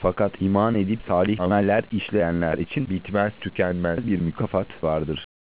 Fakat iman edip salih ameller işleyenler için bitmez tükenmez bir mükafat vardır.